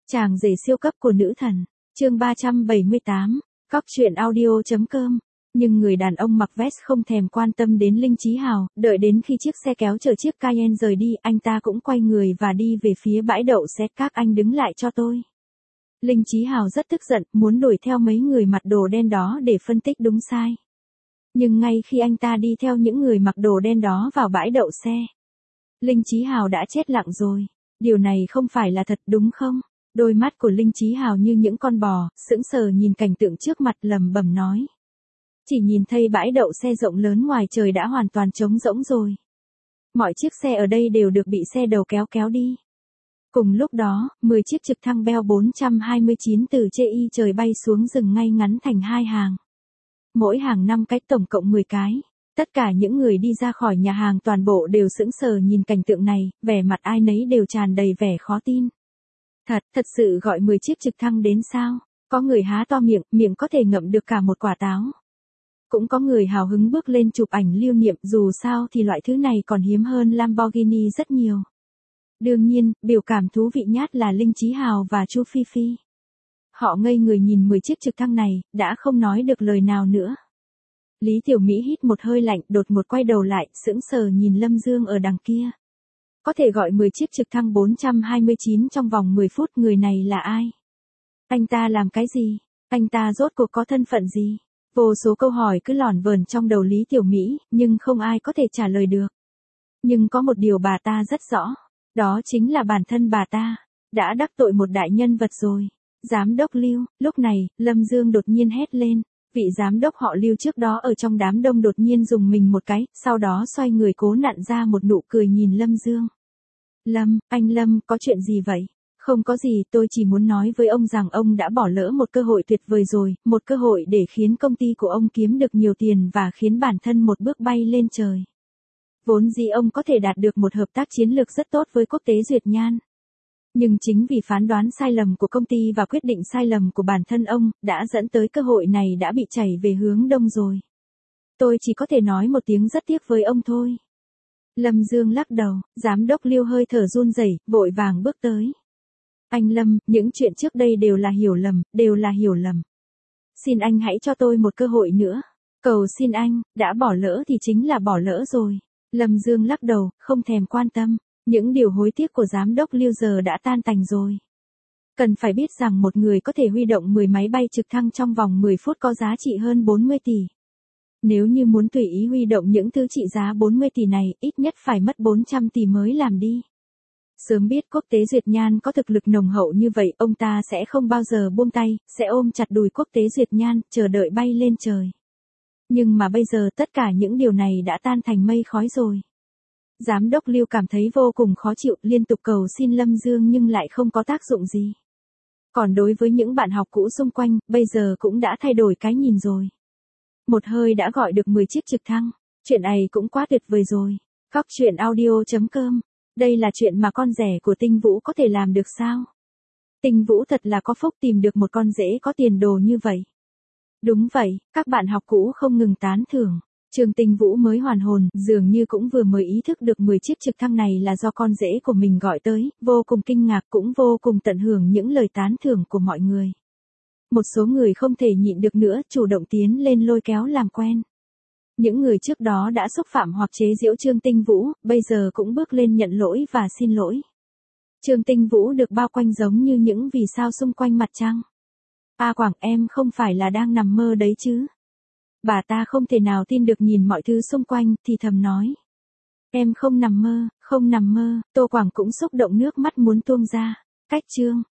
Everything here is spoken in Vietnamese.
Chàng rể siêu cấp của nữ thần, chương 378, cóc.audio.com. Nhưng người đàn ông mặc vest không thèm quan tâm đến Linh Chí Hào, đợi đến khi chiếc xe kéo chở chiếc Cayenne rời đi, anh ta cũng quay người và đi về phía bãi đậu xe. Các anh đứng lại cho tôi. Linh Chí Hào rất tức giận, muốn đuổi theo mấy người mặc đồ đen đó để phân tích đúng sai. Nhưng ngay khi anh ta đi theo những người mặc đồ đen đó vào bãi đậu xe, Linh Chí Hào đã chết lặng rồi. Điều này không phải là thật đúng không? Đôi mắt của Linh Chí Hào như những con bò, sững sờ nhìn cảnh tượng trước mặt, lẩm bẩm nói. Chỉ nhìn thấy bãi đậu xe rộng lớn ngoài trời đã hoàn toàn trống rỗng rồi. Mọi chiếc xe ở đây đều được bị xe đầu kéo kéo đi. Cùng lúc đó, 10 chiếc trực thăng Bell 429 từ trên trời bay xuống dừng ngay ngắn thành hai hàng. Mỗi hàng 5 cái, tổng cộng 10 cái. Tất cả những người đi ra khỏi nhà hàng toàn bộ đều sững sờ nhìn cảnh tượng này, vẻ mặt ai nấy đều tràn đầy vẻ khó tin. Thật sự gọi 10 chiếc trực thăng đến sao? Có người há to miệng, miệng có thể ngậm được cả một quả táo. Cũng có người hào hứng bước lên chụp ảnh lưu niệm, dù sao thì loại thứ này còn hiếm hơn Lamborghini rất nhiều. Đương nhiên, biểu cảm thú vị nhất là Linh Chí Hào và Chu Phi Phi. Họ ngây người nhìn 10 chiếc trực thăng này, đã không nói được lời nào nữa. Lý Tiểu Mỹ hít một hơi lạnh, đột ngột quay đầu lại, sững sờ nhìn Lâm Dương ở đằng kia. Có thể gọi 10 chiếc trực thăng 429 trong vòng 10 phút, người này là ai? Anh ta làm cái gì? Anh ta rốt cuộc có thân phận gì? Vô số câu hỏi cứ lởn vởn trong đầu Lý Tiểu Mỹ, nhưng không ai có thể trả lời được. Nhưng có một điều bà ta rất rõ, đó chính là bản thân bà ta đã đắc tội một đại nhân vật rồi. Giám đốc Lưu. Lúc này, Lâm Dương đột nhiên hét lên. Vị giám đốc họ Lưu trước đó ở trong đám đông đột nhiên dùng mình một cái, sau đó xoay người cố nặn ra một nụ cười nhìn Lâm Dương. Anh Lâm, có chuyện gì vậy? Không có gì, tôi chỉ muốn nói với ông rằng ông đã bỏ lỡ một cơ hội tuyệt vời rồi, một cơ hội để khiến công ty của ông kiếm được nhiều tiền và khiến bản thân một bước bay lên trời. Vốn dĩ ông có thể đạt được một hợp tác chiến lược rất tốt với Quốc tế Duyệt Nhan. Nhưng chính vì phán đoán sai lầm của công ty và quyết định sai lầm của bản thân ông, đã dẫn tới cơ hội này đã bị chảy về hướng đông rồi. Tôi chỉ có thể nói một tiếng rất tiếc với ông thôi. Lâm Dương lắc đầu, giám đốc Lưu hơi thở run rẩy, vội vàng bước tới. Anh Lâm, những chuyện trước đây đều là hiểu lầm. Xin anh hãy cho tôi một cơ hội nữa. Cầu xin anh, đã bỏ lỡ thì chính là bỏ lỡ rồi. Lâm Dương lắc đầu, không thèm quan tâm. Những điều hối tiếc của giám đốc Lưu giờ đã tan tành rồi. Cần phải biết rằng một người có thể huy động 10 máy bay trực thăng trong vòng 10 phút có giá trị hơn 40 tỷ. Nếu như muốn tùy ý huy động những thứ trị giá 40 tỷ này, ít nhất phải mất 400 tỷ mới làm đi. Sớm biết Quốc tế Duyệt Nhan có thực lực nồng hậu như vậy, ông ta sẽ không bao giờ buông tay, sẽ ôm chặt đùi Quốc tế Duyệt Nhan, chờ đợi bay lên trời. Nhưng mà bây giờ tất cả những điều này đã tan thành mây khói rồi. Giám đốc Lưu cảm thấy vô cùng khó chịu, liên tục cầu xin Lâm Dương nhưng lại không có tác dụng gì. Còn đối với những bạn học cũ xung quanh, bây giờ cũng đã thay đổi cái nhìn rồi. Một hơi đã gọi được 10 chiếc trực thăng. Chuyện này cũng quá tuyệt vời rồi. cóc.audio.com. Đây là chuyện mà con rể của Tinh Vũ có thể làm được sao? Tinh Vũ thật là có phúc tìm được một con rể có tiền đồ như vậy. Đúng vậy, các bạn học cũ không ngừng tán thưởng. Trương Tinh Vũ mới hoàn hồn, dường như cũng vừa mới ý thức được 10 chiếc trực thăng này là do con rể của mình gọi tới, vô cùng kinh ngạc cũng vô cùng tận hưởng những lời tán thưởng của mọi người. Một số người không thể nhịn được nữa, chủ động tiến lên lôi kéo làm quen. Những người trước đó đã xúc phạm hoặc chế giễu Trương Tinh Vũ, bây giờ cũng bước lên nhận lỗi và xin lỗi. Trương Tinh Vũ được bao quanh giống như những vì sao xung quanh mặt trăng. A Quảng, em không phải là đang nằm mơ đấy chứ? Bà ta không thể nào tin được nhìn mọi thứ xung quanh, thì thầm nói. Em không nằm mơ. Tô Quảng cũng xúc động nước mắt muốn tuôn ra. Cách chương.